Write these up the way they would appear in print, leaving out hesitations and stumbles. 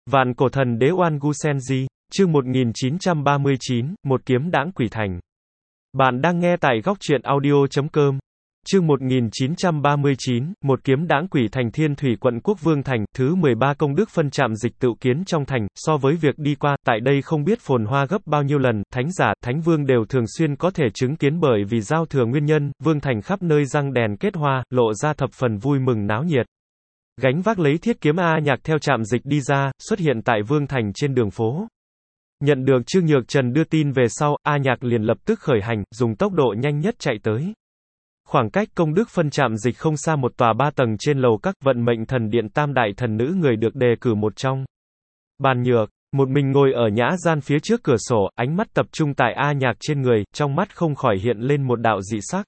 Vạn cổ thần đế Oan Gu Senji, chương 1939, một kiếm đãng quỷ thành. Bạn đang nghe tại góc truyện audio.com. Chương 1939, một kiếm đãng quỷ thành. Thiên Thủy quận Quốc Vương thành, thứ 13 công đức phân trạm dịch tựu kiến trong thành, so với việc đi qua, tại đây không biết phồn hoa gấp bao nhiêu lần, thánh giả, thánh vương đều thường xuyên có thể chứng kiến bởi vì giao thừa nguyên nhân, vương thành khắp nơi răng đèn kết hoa, lộ ra thập phần vui mừng náo nhiệt. Gánh vác lấy thiết kiếm A Nhạc theo trạm dịch đi ra, xuất hiện tại Vương thành trên đường phố. Nhận được Trương Nhược Trần đưa tin về sau, A Nhạc liền lập tức khởi hành, dùng tốc độ nhanh nhất chạy tới. Khoảng cách công đức phân trạm dịch không xa một tòa 3 tầng trên lầu các vận mệnh thần điện tam đại thần nữ người được đề cử một trong. Bàn Nhược, một mình ngồi ở nhã gian phía trước cửa sổ, ánh mắt tập trung tại A Nhạc trên người, trong mắt không khỏi hiện lên một đạo dị sắc.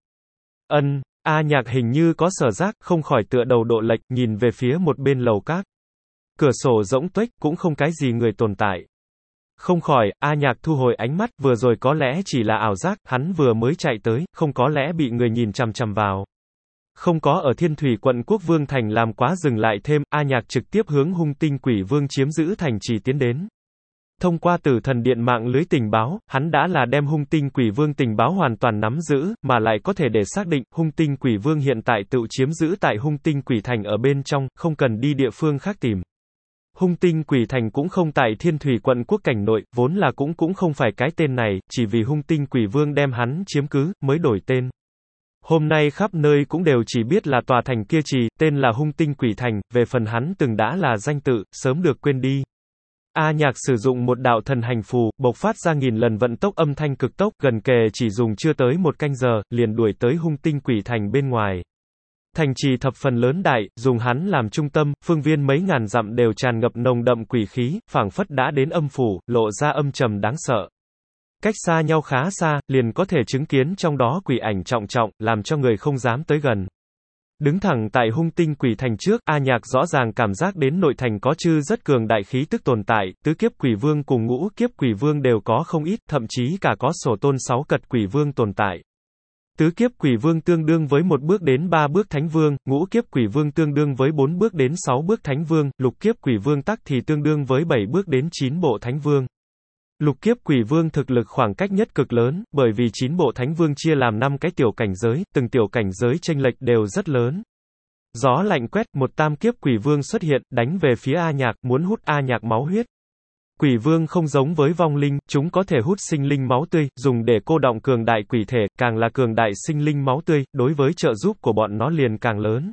A Nhạc hình như có sở giác, không khỏi tựa đầu độ lệch, nhìn về phía một bên lầu các. Cửa sổ rỗng tuếch, cũng không cái gì người tồn tại. Không khỏi, A Nhạc thu hồi ánh mắt, vừa rồi có lẽ chỉ là ảo giác, hắn vừa mới chạy tới, không có lẽ bị người nhìn chằm chằm vào. Không có ở Thiên Thủy quận Quốc Vương thành làm quá dừng lại thêm, A Nhạc trực tiếp hướng Hung Tinh Quỷ Vương chiếm giữ thành trì tiến đến. Thông qua Tử Thần Điện mạng lưới tình báo, hắn đã là đem Hung Tinh Quỷ Vương tình báo hoàn toàn nắm giữ, mà lại có thể để xác định, Hung Tinh Quỷ Vương hiện tại tự chiếm giữ tại Hung Tinh Quỷ Thành ở bên trong, không cần đi địa phương khác tìm. Hung Tinh Quỷ Thành cũng không tại Thiên Thủy quận Quốc cảnh nội, vốn là cũng không phải cái tên này, chỉ vì Hung Tinh Quỷ Vương đem hắn chiếm cứ, mới đổi tên. Hôm nay khắp nơi cũng đều chỉ biết là tòa thành kia trì, tên là Hung Tinh Quỷ Thành, về phần hắn từng đã là danh tự, sớm được quên đi. A Nhạc sử dụng một đạo thần hành phù, bộc phát ra 1000 lần vận tốc âm thanh cực tốc, gần kề chỉ dùng chưa tới một canh giờ, liền đuổi tới Hung Tinh Quỷ Thành bên ngoài. Thành trì thập phần lớn đại, dùng hắn làm trung tâm, phương viên mấy ngàn dặm đều tràn ngập nồng đậm quỷ khí, phảng phất đã đến âm phủ, lộ ra âm trầm đáng sợ. Cách xa nhau khá xa, liền có thể chứng kiến trong đó quỷ ảnh trọng trọng, làm cho người không dám tới gần. Đứng thẳng tại Hung Tinh Quỷ Thành trước, A Nhạc rõ ràng cảm giác đến nội thành có chư rất cường đại khí tức tồn tại, tứ kiếp quỷ vương cùng ngũ kiếp quỷ vương đều có không ít, thậm chí cả có sổ tôn 6 cật quỷ vương tồn tại. Tứ kiếp quỷ vương tương đương với 1 bước đến 3 bước thánh vương, ngũ kiếp quỷ vương tương đương với 4 bước đến 6 bước thánh vương, lục kiếp quỷ vương tắc thì tương đương với 7 bước đến 9 bộ thánh vương. Lục kiếp quỷ vương thực lực khoảng cách nhất cực lớn, bởi vì 9 bộ thánh vương chia làm 5 cái tiểu cảnh giới, từng tiểu cảnh giới chênh lệch đều rất lớn. Gió lạnh quét, một tam kiếp quỷ vương xuất hiện, đánh về phía A Nhạc, muốn hút A Nhạc máu huyết. Quỷ vương không giống với vong linh, chúng có thể hút sinh linh máu tươi, dùng để cô đọng cường đại quỷ thể, càng là cường đại sinh linh máu tươi, đối với trợ giúp của bọn nó liền càng lớn.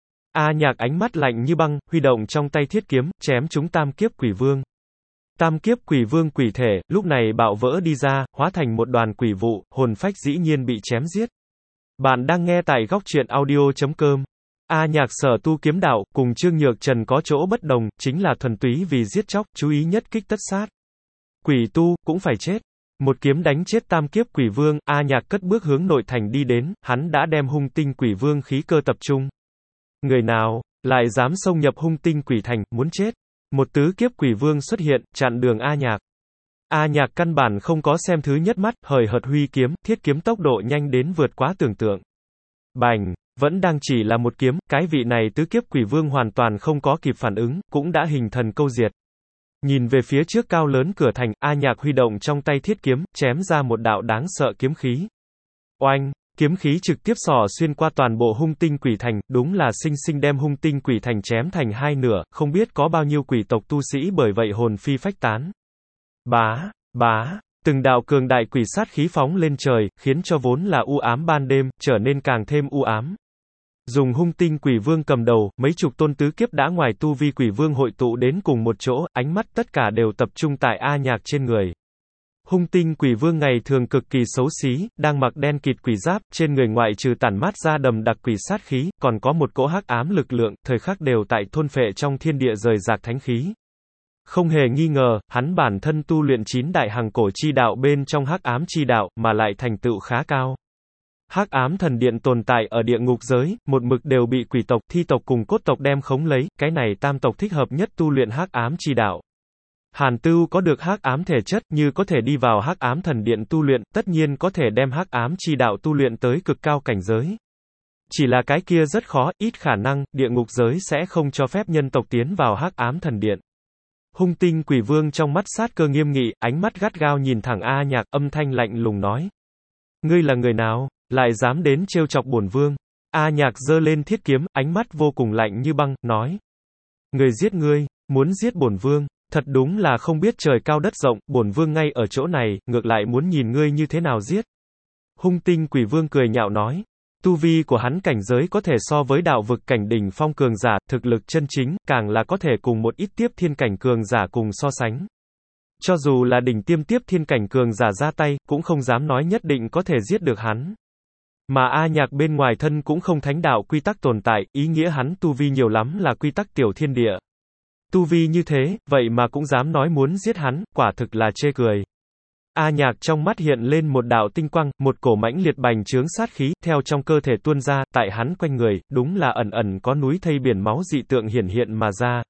A Nhạc ánh mắt lạnh như băng, huy động trong tay thiết kiếm, chém chúng tam kiếp quỷ vương. Tam kiếp quỷ vương quỷ thể, lúc này bạo vỡ đi ra, hóa thành một đoàn quỷ vụ, hồn phách dĩ nhiên bị chém giết. Bạn đang nghe tại góc truyện audio.com. A Nhạc sở tu kiếm đạo, cùng Trương Nhược Trần có chỗ bất đồng, chính là thuần túy vì giết chóc, chú ý nhất kích tất sát. Quỷ tu, cũng phải chết. Một kiếm đánh chết tam kiếp quỷ vương, A Nhạc cất bước hướng nội thành đi đến, hắn đã đem Hung Tinh Quỷ Vương khí cơ tập trung. Người nào, lại dám xông nhập Hung Tinh Quỷ Thành, muốn chết. Một tứ kiếp quỷ vương xuất hiện, chặn đường A Nhạc. A Nhạc căn bản không có xem thứ nhất mắt, hời hợt huy kiếm, thiết kiếm tốc độ nhanh đến vượt quá tưởng tượng. Bành! Vẫn đang chỉ là một kiếm, cái vị này tứ kiếp quỷ vương hoàn toàn không có kịp phản ứng, cũng đã hình thần câu diệt. Nhìn về phía trước cao lớn cửa thành, A Nhạc huy động trong tay thiết kiếm, chém ra một đạo đáng sợ kiếm khí. Oanh! Kiếm khí trực tiếp xỏ xuyên qua toàn bộ Hung Tinh Quỷ Thành, đúng là sinh sinh đem Hung Tinh Quỷ Thành chém thành hai nửa, không biết có bao nhiêu quỷ tộc tu sĩ bởi vậy hồn phi phách tán. Bá! Từng đạo cường đại quỷ sát khí phóng lên trời, khiến cho vốn là u ám ban đêm, trở nên càng thêm u ám. Dùng Hung Tinh Quỷ Vương cầm đầu, mấy chục tôn tứ kiếp đã ngoài tu vi quỷ vương hội tụ đến cùng một chỗ, ánh mắt tất cả đều tập trung tại A Nhạc trên người. Hung Tinh Quỷ Vương ngày thường cực kỳ xấu xí, đang mặc đen kịt quỷ giáp, trên người ngoại trừ tản mát ra đầm đặc quỷ sát khí, còn có một cỗ hắc ám lực lượng, thời khắc đều tại thôn phệ trong thiên địa rời rạc thánh khí. Không hề nghi ngờ, hắn bản thân tu luyện 9 đại hằng cổ chi đạo bên trong hắc ám chi đạo, mà lại thành tựu khá cao. Hắc ám thần điện tồn tại ở địa ngục giới, một mực đều bị quỷ tộc, thi tộc cùng cốt tộc đem khống lấy, cái này tam tộc thích hợp nhất tu luyện hắc ám chi đạo. Hàn Tưu có được hắc ám thể chất, như có thể đi vào hắc ám thần điện tu luyện, tất nhiên có thể đem hắc ám chi đạo tu luyện tới cực cao cảnh giới. Chỉ là cái kia rất khó, ít khả năng, địa ngục giới sẽ không cho phép nhân tộc tiến vào hắc ám thần điện. Hung tinh quỷ vương trong mắt sát cơ nghiêm nghị, ánh mắt gắt gao nhìn thẳng A Nhạc, âm thanh lạnh lùng nói. Ngươi là người nào, lại dám đến trêu chọc bổn vương? A Nhạc giơ lên thiết kiếm, ánh mắt vô cùng lạnh như băng, nói. Người giết ngươi, muốn giết bổn vương, thật đúng là không biết trời cao đất rộng, bổn vương ngay ở chỗ này, ngược lại muốn nhìn ngươi như thế nào giết. Hung tinh quỷ vương cười nhạo nói. Tu vi của hắn cảnh giới có thể so với đạo vực cảnh đỉnh phong cường giả, thực lực chân chính, càng là có thể cùng một ít tiếp thiên cảnh cường giả cùng so sánh. Cho dù là đỉnh tiêm tiếp thiên cảnh cường giả ra tay, cũng không dám nói nhất định có thể giết được hắn. Mà A Nhạc bên ngoài thân cũng không thánh đạo quy tắc tồn tại, ý nghĩa hắn tu vi nhiều lắm là quy tắc tiểu thiên địa. Tu vi như thế, vậy mà cũng dám nói muốn giết hắn, quả thực là chê cười. A Nhạc trong mắt hiện lên một đạo tinh quang, một cổ mãnh liệt bành trướng sát khí, theo trong cơ thể tuôn ra, tại hắn quanh người, đúng là ẩn ẩn có núi thây biển máu dị tượng hiển hiện mà ra.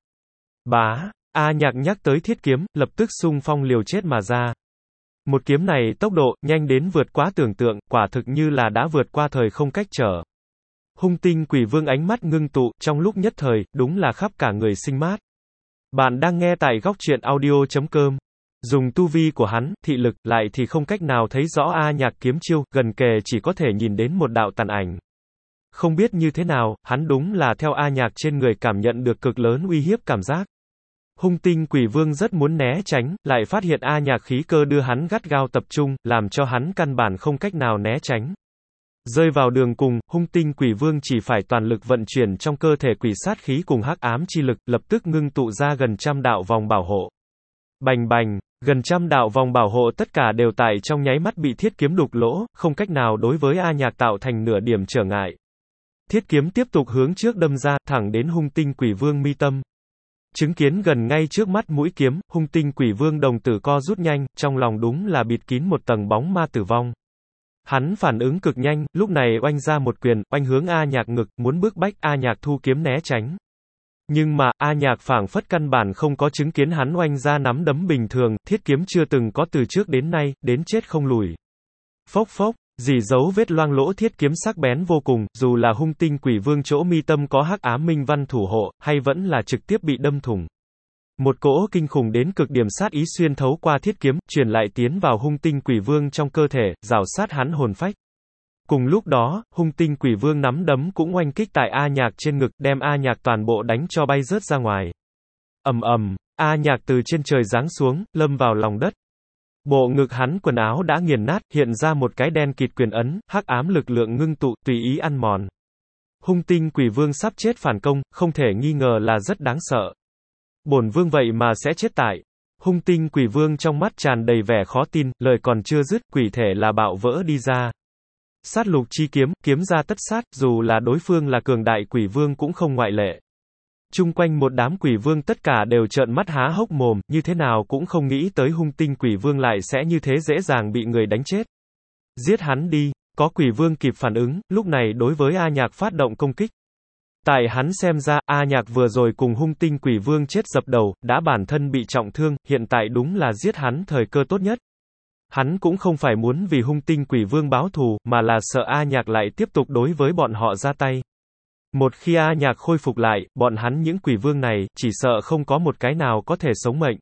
Bá, A Nhạc nhắc tới thiết kiếm, lập tức xung phong liều chết mà ra. Một kiếm này tốc độ, nhanh đến vượt quá tưởng tượng, quả thực như là đã vượt qua thời không cách trở. Hung tinh quỷ vương ánh mắt ngưng tụ, trong lúc nhất thời, đúng là khắp cả người sinh mát. Bạn đang nghe tại góc truyện audio.com. Dùng tu vi của hắn, thị lực, lại thì không cách nào thấy rõ A Nhạc kiếm chiêu, gần kề chỉ có thể nhìn đến một đạo tàn ảnh. Không biết như thế nào, hắn đúng là theo A Nhạc trên người cảm nhận được cực lớn uy hiếp cảm giác. Hung tinh quỷ vương rất muốn né tránh, lại phát hiện A Nhạc khí cơ đưa hắn gắt gao tập trung, làm cho hắn căn bản không cách nào né tránh. Rơi vào đường cùng, hung tinh quỷ vương chỉ phải toàn lực vận chuyển trong cơ thể quỷ sát khí cùng hắc ám chi lực, lập tức ngưng tụ ra gần trăm đạo vòng bảo hộ. Bành bành, gần trăm đạo vòng bảo hộ tất cả đều tại trong nháy mắt bị thiết kiếm đục lỗ, không cách nào đối với A Nhạc tạo thành nửa điểm trở ngại. Thiết kiếm tiếp tục hướng trước đâm ra, thẳng đến hung tinh quỷ vương mi tâm. Chứng kiến gần ngay trước mắt mũi kiếm, hung tinh quỷ vương đồng tử co rút nhanh, trong lòng đúng là bịt kín một tầng bóng ma tử vong. Hắn phản ứng cực nhanh, lúc này oanh ra một quyền, oanh hướng A Nhạc ngực, muốn bức bách A Nhạc thu kiếm né tránh. Nhưng mà, A Nhạc phảng phất căn bản không có chứng kiến hắn oanh ra nắm đấm bình thường, thiết kiếm chưa từng có từ trước đến nay, đến chết không lùi. Phốc phốc, dì dấu vết loang lỗ thiết kiếm sắc bén vô cùng, dù là hung tinh quỷ vương chỗ mi tâm có hắc ám minh văn thủ hộ, hay vẫn là trực tiếp bị đâm thủng. Một cỗ kinh khủng đến cực điểm sát ý xuyên thấu qua thiết kiếm, truyền lại tiến vào hung tinh quỷ vương trong cơ thể, rào sát hắn hồn phách. Cùng lúc đó, hung tinh quỷ vương nắm đấm cũng oanh kích tại A Nhạc trên ngực, đem A Nhạc toàn bộ đánh cho bay rớt ra ngoài. Ầm ầm, A Nhạc từ trên trời giáng xuống, lâm vào lòng đất. Bộ ngực hắn quần áo đã nghiền nát, hiện ra một cái đen kịt quyền ấn, hắc ám lực lượng ngưng tụ, tùy ý ăn mòn. Hung tinh quỷ vương sắp chết phản công, không thể nghi ngờ là rất đáng sợ. Bổn vương vậy mà sẽ chết tại. Hung tinh quỷ vương trong mắt tràn đầy vẻ khó tin, lời còn chưa dứt, quỷ thể là bạo vỡ đi ra. Sát lục chi kiếm, kiếm ra tất sát, dù là đối phương là cường đại quỷ vương cũng không ngoại lệ. Chung quanh một đám quỷ vương tất cả đều trợn mắt há hốc mồm, như thế nào cũng không nghĩ tới hung tinh quỷ vương lại sẽ như thế dễ dàng bị người đánh chết. Giết hắn đi, có quỷ vương kịp phản ứng, lúc này đối với A Nhạc phát động công kích. Tại hắn xem ra, A Nhạc vừa rồi cùng hung tinh quỷ vương chết dập đầu, đã bản thân bị trọng thương, hiện tại đúng là giết hắn thời cơ tốt nhất. Hắn cũng không phải muốn vì hung tinh quỷ vương báo thù, mà là sợ A Nhạc lại tiếp tục đối với bọn họ ra tay. Một khi A Nhạc khôi phục lại, bọn hắn những quỷ vương này, chỉ sợ không có một cái nào có thể sống mệnh.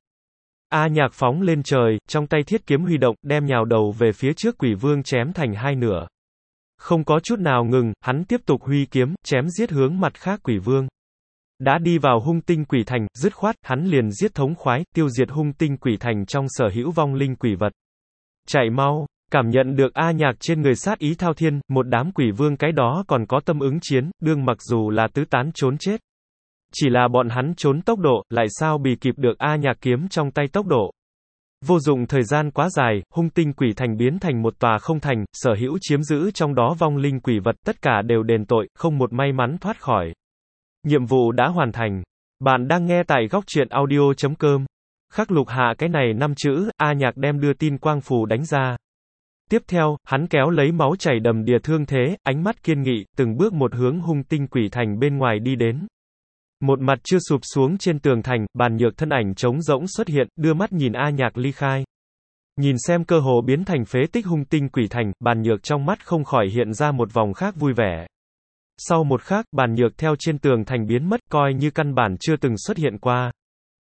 A Nhạc phóng lên trời, trong tay thiết kiếm huy động, đem nhào đầu về phía trước quỷ vương chém thành hai nửa. Không có chút nào ngừng, hắn tiếp tục huy kiếm, chém giết hướng mặt khác quỷ vương. Đã đi vào hung tinh quỷ thành, dứt khoát, hắn liền giết thống khoái, tiêu diệt hung tinh quỷ thành trong sở hữu vong linh quỷ vật. Chạy mau, cảm nhận được A Nhạc trên người sát ý thao thiên, một đám quỷ vương cái đó còn có tâm ứng chiến, đương mặc dù là tứ tán trốn chết. Chỉ là bọn hắn trốn tốc độ, lại sao bì kịp được A Nhạc kiếm trong tay tốc độ. Vô dụng thời gian quá dài, hung tinh quỷ thành biến thành một tòa không thành, sở hữu chiếm giữ trong đó vong linh quỷ vật, tất cả đều đền tội, không một may mắn thoát khỏi. Nhiệm vụ đã hoàn thành. Bạn đang nghe tại góc truyện audio.com. Khắc lục hạ cái này 5 chữ, A Nhạc đem đưa tin quang phù đánh ra. Tiếp theo, hắn kéo lấy máu chảy đầm đìa thương thế, ánh mắt kiên nghị, từng bước một hướng hung tinh quỷ thành bên ngoài đi đến. Một mặt chưa sụp xuống trên tường thành, Bàn Nhược thân ảnh trống rỗng xuất hiện, đưa mắt nhìn A Nhạc ly khai. Nhìn xem cơ hồ biến thành phế tích hung tinh quỷ thành, Bàn Nhược trong mắt không khỏi hiện ra một vòng khác vui vẻ. Sau một khắc, Bàn Nhược theo trên tường thành biến mất, coi như căn bản chưa từng xuất hiện qua.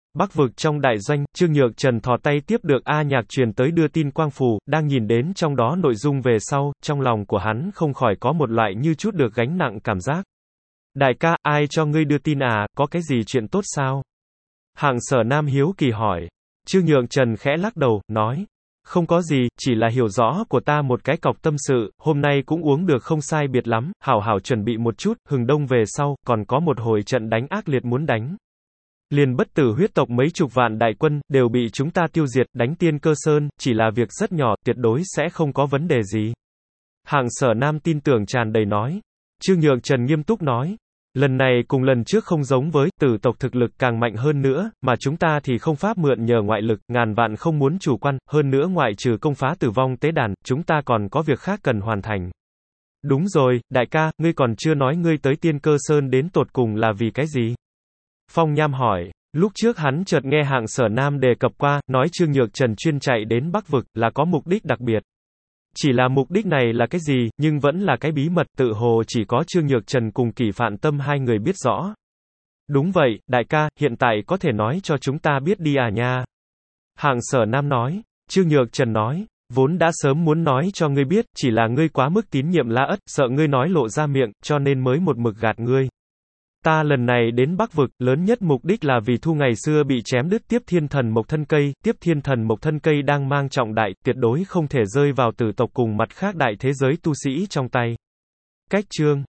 Bắc vực trong đại doanh, Trương Nhược Trần thò tay tiếp được A Nhạc truyền tới đưa tin quang phù, đang nhìn đến trong đó nội dung về sau, trong lòng của hắn không khỏi có một loại như chút được gánh nặng cảm giác. Đại ca, ai cho ngươi đưa tin à, có cái gì chuyện tốt sao? Hạng Sở Nam hiếu kỳ hỏi. Trương Nhược Trần khẽ lắc đầu, nói. Không có gì, chỉ là hiểu rõ của ta một cái cọc tâm sự, hôm nay cũng uống được không sai biệt lắm, hảo hảo chuẩn bị một chút, hừng đông về sau, còn có một hồi trận đánh ác liệt muốn đánh. Liền bất tử huyết tộc mấy chục vạn đại quân, đều bị chúng ta tiêu diệt, đánh Tiên Cơ Sơn, chỉ là việc rất nhỏ, tuyệt đối sẽ không có vấn đề gì. Hạng Sở Nam tin tưởng tràn đầy nói. Trương Nhược Trần nghiêm túc nói. Lần này cùng lần trước không giống với, tử tộc thực lực càng mạnh hơn nữa, mà chúng ta thì không pháp mượn nhờ ngoại lực, ngàn vạn không muốn chủ quan, hơn nữa ngoại trừ công phá tử vong tế đàn, chúng ta còn có việc khác cần hoàn thành. Đúng rồi, đại ca, ngươi còn chưa nói ngươi tới Tiên Cơ Sơn đến tột cùng là vì cái gì? Phong Nham hỏi. Lúc trước hắn chợt nghe Hạng Sở Nam đề cập qua, nói Trương Nhược Trần chuyên chạy đến Bắc vực, là có mục đích đặc biệt. Chỉ là mục đích này là cái gì, nhưng vẫn là cái bí mật, tự hồ chỉ có Trương Nhược Trần cùng Kỷ Phạn Tâm hai người biết rõ. Đúng vậy, đại ca, hiện tại có thể nói cho chúng ta biết đi à nha. Hạng Sở Nam nói. Trương Nhược Trần nói. Vốn đã sớm muốn nói cho ngươi biết, chỉ là ngươi quá mức tín nhiệm La Ất, sợ ngươi nói lộ ra miệng, cho nên mới một mực gạt ngươi. Ta lần này đến Bắc vực, lớn nhất mục đích là vì thu ngày xưa bị chém đứt Tiếp Thiên Thần Mộc thân cây, Tiếp Thiên Thần Mộc thân cây đang mang trọng đại, tuyệt đối không thể rơi vào tử tộc cùng mặt khác đại thế giới tu sĩ trong tay. Cách chương